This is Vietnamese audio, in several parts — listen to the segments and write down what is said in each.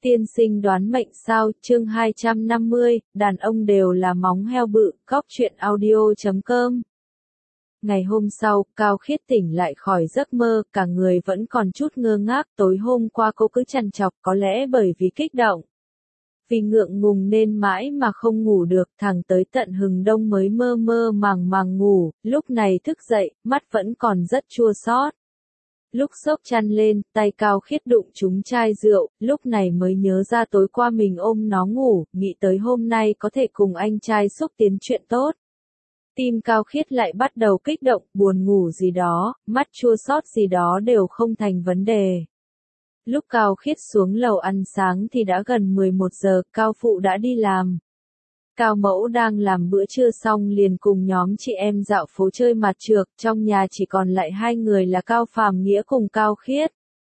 Tiên sinh đoán mệnh sao, chương 250, đàn ông đều là móng heo bự, góc truyện audio.com. Ngày hôm sau, Cao Khiết tỉnh lại khỏi giấc mơ, cả người vẫn còn chút ngơ ngác, tối hôm qua cô cứ trằn trọc, có lẽ bởi vì kích động. Vì ngượng ngùng nên mãi mà không ngủ được, thẳng tới tận hừng đông mới mơ mơ màng ngủ, lúc này thức dậy, mắt vẫn còn rất chua xót. Lúc xốc chăn lên, tay Cao Khiết đụng trúng chai rượu, lúc này mới nhớ ra tối qua mình ôm nó ngủ, nghĩ tới hôm nay có thể cùng anh trai xúc tiến chuyện tốt. Tim Cao Khiết lại bắt đầu kích động, buồn ngủ gì đó, mắt chua xót gì đó đều không thành vấn đề. Lúc Cao Khiết xuống lầu ăn sáng thì đã gần 11 giờ, Cao Phụ đã đi làm. Cao Mẫu đang làm bữa trưa xong liền cùng nhóm chị em dạo phố chơi mặt trược, trong nhà chỉ còn lại hai người là Cao Phàm Nghĩa cùng Cao Khiết.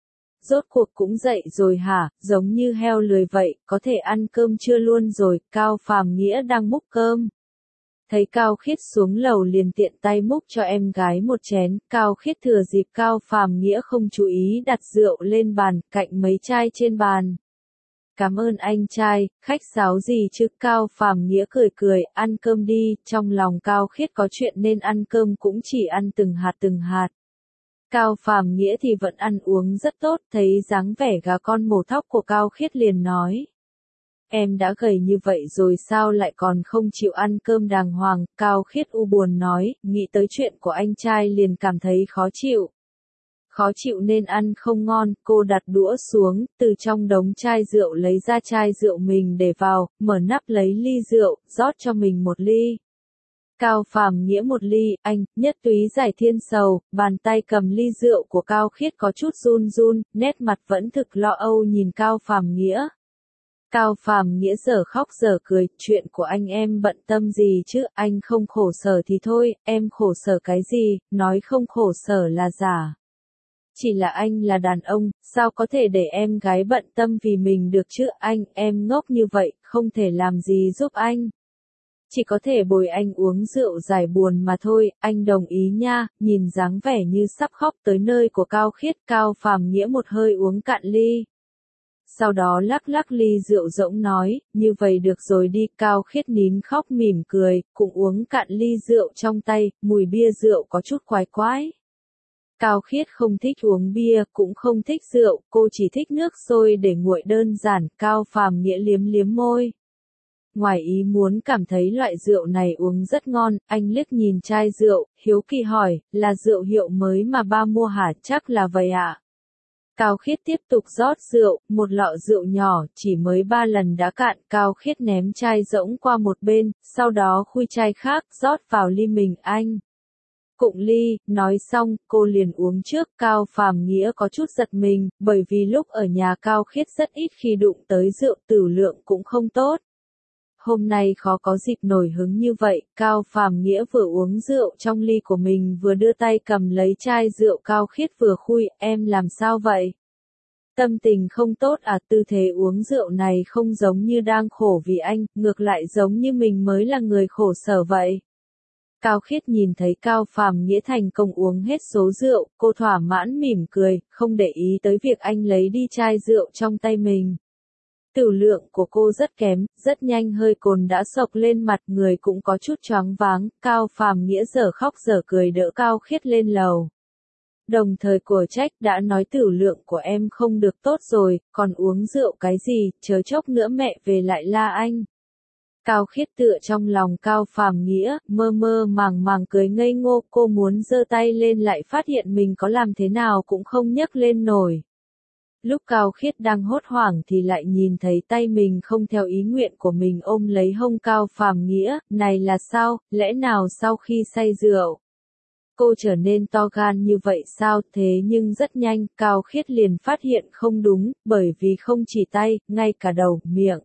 Rốt cuộc cũng dậy rồi hả, giống như heo lười vậy, có thể ăn cơm trưa luôn rồi, Cao Phàm Nghĩa đang múc cơm. Thấy Cao Khiết xuống lầu liền tiện tay múc cho em gái một chén, Cao Khiết thừa dịp Cao Phàm Nghĩa không chú ý đặt rượu lên bàn, cạnh mấy chai trên bàn. Cảm ơn anh trai, khách sáo gì chứ, Cao Phàm Nghĩa cười cười, ăn cơm đi, trong lòng Cao Khiết có chuyện nên ăn cơm cũng chỉ ăn từng hạt. Cao Phàm Nghĩa thì vẫn ăn uống rất tốt, thấy dáng vẻ gà con mổ thóc của Cao Khiết liền nói. Em đã gầy như vậy rồi sao lại còn không chịu ăn cơm đàng hoàng, Cao Khiết u buồn nói, nghĩ tới chuyện của anh trai liền cảm thấy khó chịu. Khó chịu nên ăn không ngon, cô đặt đũa xuống, từ trong đống chai rượu lấy ra chai rượu mình để vào, mở nắp lấy ly rượu, rót cho mình một ly. Cao Phàm Nghĩa một ly, anh, nhất túy giải thiên sầu, bàn tay cầm ly rượu của Cao Khiết có chút run, nét mặt vẫn thực lo âu nhìn Cao Phàm Nghĩa. Cao Phàm Nghĩa giờ khóc giờ cười, chuyện của anh em bận tâm gì chứ, anh không khổ sở thì thôi, em khổ sở cái gì, nói không khổ sở là giả. Chỉ là anh là đàn ông, sao có thể để em gái bận tâm vì mình được chứ, anh, em ngốc như vậy, không thể làm gì giúp anh. Chỉ có thể bồi anh uống rượu giải buồn mà thôi, anh đồng ý nha, nhìn dáng vẻ như sắp khóc tới nơi của Cao Khiết, Cao Phàm Nghĩa một hơi uống cạn ly. Sau đó lắc ly rượu rỗng nói, như vậy được rồi đi, Cao Khiết nín khóc mỉm cười, cũng uống cạn ly rượu trong tay, mùi bia rượu có chút quái quái. Cao Khiết không thích uống bia, cũng không thích rượu, cô chỉ thích nước sôi để nguội đơn giản, Cao Phàm Nghĩa liếm môi. Ngoài ý muốn cảm thấy loại rượu này uống rất ngon, anh liếc nhìn chai rượu, hiếu kỳ hỏi, là rượu hiệu mới mà ba mua hả, chắc là vậy ạ. Cao Khiết tiếp tục rót rượu, một lọ rượu nhỏ, chỉ mới 3 lần đã cạn, Cao Khiết ném chai rỗng qua một bên, sau đó khui chai khác, rót vào ly mình anh. Cụng ly, nói xong, cô liền uống trước, Cao Phàm Nghĩa có chút giật mình, bởi vì lúc ở nhà Cao Khiết rất ít khi đụng tới rượu, tửu lượng cũng không tốt. Hôm nay khó có dịp nổi hứng như vậy, Cao Phàm Nghĩa vừa uống rượu trong ly của mình vừa đưa tay cầm lấy chai rượu Cao Khiết vừa khui, em làm sao vậy? Tâm tình không tốt à, tư thế uống rượu này không giống như đang khổ vì anh, ngược lại giống như mình mới là người khổ sở vậy. Cao Khiết nhìn thấy Cao Phàm Nghĩa thành công uống hết số rượu, cô thỏa mãn mỉm cười, không để ý tới việc anh lấy đi chai rượu trong tay mình. Tửu lượng của cô rất kém, rất nhanh hơi cồn đã xộc lên mặt, người cũng có chút choáng váng, Cao Phàm Nghĩa giờ khóc giờ cười đỡ Cao Khiết lên lầu. Đồng thời của trách đã nói tửu lượng của em không được tốt rồi, còn uống rượu cái gì, chớ chốc nữa mẹ về lại la anh. Cao Khiết tựa trong lòng Cao Phàm Nghĩa, mơ màng cười ngây ngô, cô muốn giơ tay lên lại phát hiện mình có làm thế nào cũng không nhấc lên nổi. Lúc Cao Khiết đang hốt hoảng thì lại nhìn thấy tay mình không theo ý nguyện của mình ôm lấy hông Cao Phàm Nghĩa, này là sao, lẽ nào sau khi say rượu? Cô trở nên to gan như vậy sao, thế nhưng rất nhanh, Cao Khiết liền phát hiện không đúng, bởi vì không chỉ tay, ngay cả đầu, miệng.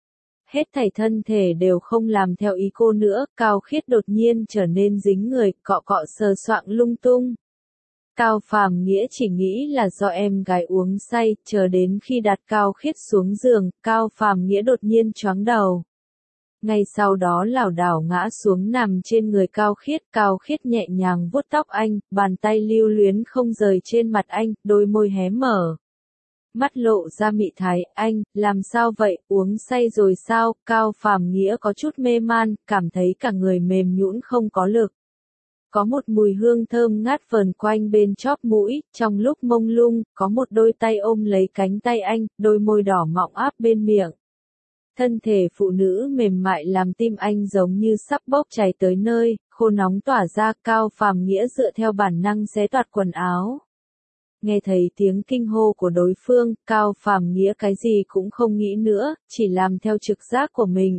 Hết thảy thân thể đều không làm theo ý cô nữa, Cao Khiết đột nhiên trở nên dính người, cọ cọ sờ soạng lung tung. Cao Phàm Nghĩa chỉ nghĩ là do em gái uống say, chờ đến khi đặt Cao Khiết xuống giường, Cao Phàm Nghĩa đột nhiên choáng đầu. Ngay sau đó lảo đảo ngã xuống nằm trên người Cao Khiết nhẹ nhàng vuốt tóc anh, bàn tay lưu luyến không rời trên mặt anh, đôi môi hé mở. mắt lộ ra mị thái, anh, làm sao vậy, uống say rồi sao, Cao Phàm Nghĩa có chút mê man, cảm thấy cả người mềm nhũn không có lực. Có một mùi hương thơm ngát vờn quanh bên chóp mũi, trong lúc mông lung, có một đôi tay ôm lấy cánh tay anh, đôi môi đỏ mọng áp bên miệng. Thân thể phụ nữ mềm mại làm tim anh giống như sắp bốc cháy tới nơi, khô nóng tỏa ra. Cao Phàm Nghĩa dựa theo bản năng xé toạc quần áo. Nghe thấy tiếng kinh hô của đối phương, Cao Phàm Nghĩa cái gì cũng không nghĩ nữa, chỉ làm theo trực giác của mình,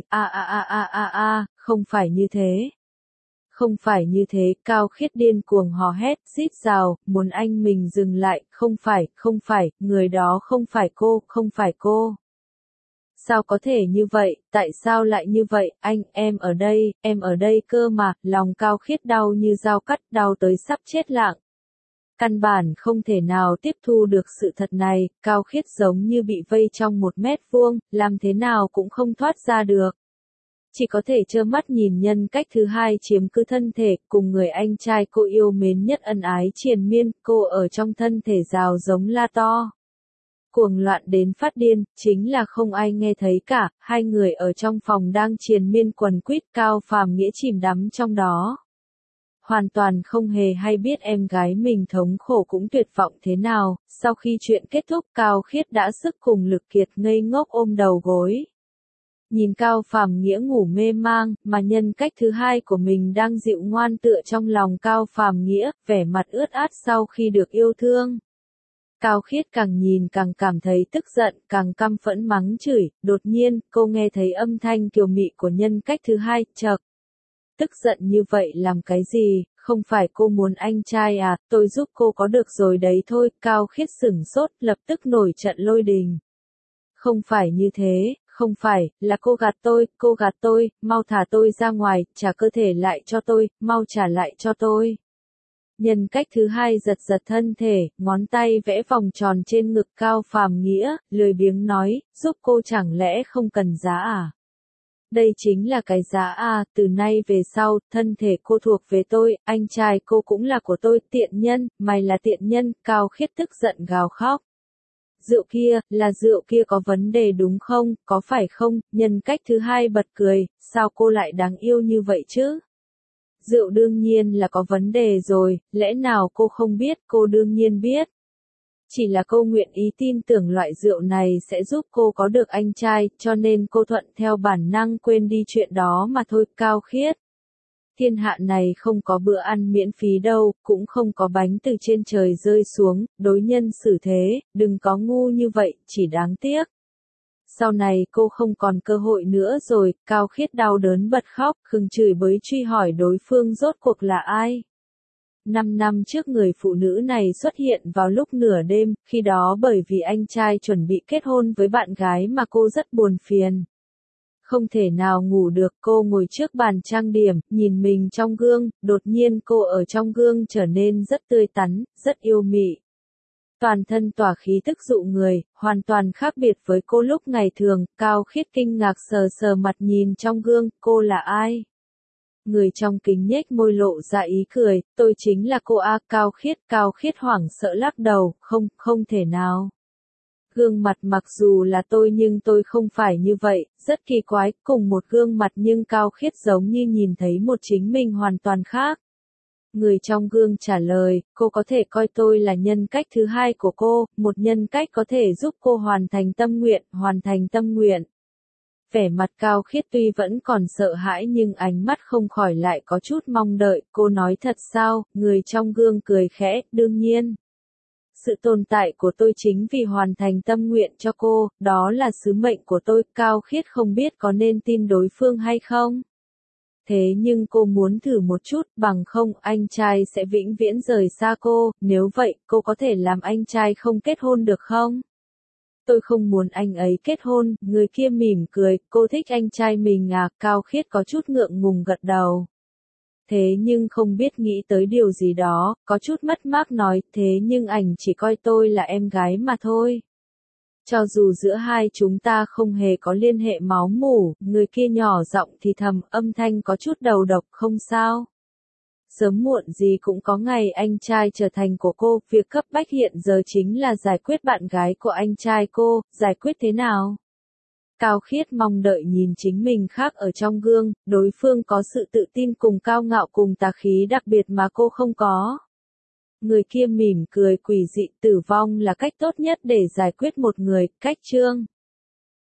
không phải như thế. Không phải như thế, Cao Khiết điên cuồng hò hét, rít gào, muốn anh mình dừng lại, không phải, người đó không phải cô, không phải cô. Sao có thể như vậy, tại sao lại như vậy, anh, em ở đây cơ mà, lòng Cao Khiết đau như dao cắt, đau tới sắp chết lặng. Căn bản không thể nào tiếp thu được sự thật này, Cao Khiết giống như bị vây trong 1 mét vuông, làm thế nào cũng không thoát ra được. Chỉ có thể trơ mắt nhìn nhân cách thứ hai chiếm cứ thân thể, cùng người anh trai cô yêu mến nhất ân ái triền miên, cô ở trong thân thể rào giống la to. Cuồng loạn đến phát điên, chính là không ai nghe thấy cả, hai người ở trong phòng đang triền miên quần quýt. Cao Phàm Nghĩa chìm đắm trong đó. Hoàn toàn không hề hay biết em gái mình thống khổ cũng tuyệt vọng thế nào, sau khi chuyện kết thúc Cao Khiết đã sức cùng lực kiệt ngây ngốc ôm đầu gối. Nhìn Cao Phàm Nghĩa ngủ mê mang, mà nhân cách thứ hai của mình đang dịu ngoan tựa trong lòng Cao Phàm Nghĩa, vẻ mặt ướt át sau khi được yêu thương. Cao Khiết càng nhìn càng cảm thấy tức giận, càng căm phẫn mắng chửi, đột nhiên, cô nghe thấy âm thanh kiều mị của nhân cách thứ hai, chậc. Tức giận như vậy làm cái gì, không phải cô muốn anh trai à, tôi giúp cô có được rồi đấy thôi. Cao Khiết sửng sốt, lập tức nổi trận lôi đình. Không phải như thế, không phải, là cô gạt tôi, mau thả tôi ra ngoài, trả cơ thể lại cho tôi, mau trả lại cho tôi. Nhân cách thứ hai giật giật thân thể, ngón tay vẽ vòng tròn trên ngực Cao Phàm Nghĩa, lười biếng nói, giúp cô chẳng lẽ không cần giá à? Đây chính là cái giá à, từ nay về sau, thân thể cô thuộc về tôi, anh trai cô cũng là của tôi, tiện nhân, mày là tiện nhân. Cao Khiết tức giận gào khóc. Rượu kia có vấn đề đúng không, có phải không? Nhân cách thứ hai bật cười, sao cô lại đáng yêu như vậy chứ? Rượu đương nhiên là có vấn đề rồi, lẽ nào cô không biết, cô đương nhiên biết. Chỉ là cô nguyện ý tin tưởng loại rượu này sẽ giúp cô có được anh trai, cho nên cô thuận theo bản năng quên đi chuyện đó mà thôi. Cao Khiết. Thiên hạ này không có bữa ăn miễn phí đâu, cũng không có bánh từ trên trời rơi xuống, đối nhân xử thế, đừng có ngu như vậy, chỉ đáng tiếc. Sau này cô không còn cơ hội nữa rồi. Cao Khiết đau đớn bật khóc, khừng chửi bới truy hỏi đối phương rốt cuộc là ai. 5 năm trước người phụ nữ này xuất hiện vào lúc nửa đêm, khi đó bởi vì anh trai chuẩn bị kết hôn với bạn gái mà cô rất buồn phiền. Không thể nào ngủ được, cô ngồi trước bàn trang điểm, nhìn mình trong gương, đột nhiên cô ở trong gương trở nên rất tươi tắn, rất yêu mị. Toàn thân tỏa khí tức dụ người, hoàn toàn khác biệt với cô lúc ngày thường. Cao Khiết kinh ngạc sờ sờ mặt nhìn trong gương, cô là ai? Người trong kính nhếch môi lộ ra ý cười, tôi chính là cô A. Cao Khiết hoảng sợ lắc đầu, không thể nào. Gương mặt mặc dù là tôi nhưng tôi không phải như vậy, rất kỳ quái, cùng một gương mặt nhưng Cao Khiết giống như nhìn thấy một chính mình hoàn toàn khác. Người trong gương trả lời, cô có thể coi tôi là nhân cách thứ hai của cô, một nhân cách có thể giúp cô hoàn thành tâm nguyện. Vẻ mặt Cao Khiết tuy vẫn còn sợ hãi nhưng ánh mắt không khỏi lại có chút mong đợi. Cô nói thật sao? Người trong gương cười khẽ, đương nhiên. Sự tồn tại của tôi chính vì hoàn thành tâm nguyện cho cô, đó là sứ mệnh của tôi. Cao Khiết không biết có nên tin đối phương hay không. Thế nhưng cô muốn thử một chút, bằng không anh trai sẽ vĩnh viễn rời xa cô, nếu vậy cô có thể làm anh trai không kết hôn được không? Tôi không muốn anh ấy kết hôn. Người kia mỉm cười, cô thích anh trai mình à? Cao Khiết có chút ngượng ngùng gật đầu. Thế nhưng không biết nghĩ tới điều gì đó, có chút mất mát nói, thế nhưng anh chỉ coi tôi là em gái mà thôi. Cho dù giữa hai chúng ta không hề có liên hệ máu mủ, người kia nhỏ giọng thì thầm, âm thanh có chút đầu độc, không sao. sớm muộn gì cũng có ngày anh trai trở thành của cô, việc cấp bách hiện giờ chính là giải quyết bạn gái của anh trai cô, giải quyết thế nào? Cao Khiết mong đợi nhìn chính mình khác ở trong gương, đối phương có sự tự tin cùng cao ngạo cùng tà khí đặc biệt mà cô không có. Người kia mỉm cười quỷ dị, tử vong là cách tốt nhất để giải quyết một người, cách chương.